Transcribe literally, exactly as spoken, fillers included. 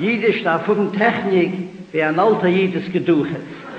Jiddisch da von Technik, wie ein alter Jiddisch geduchet.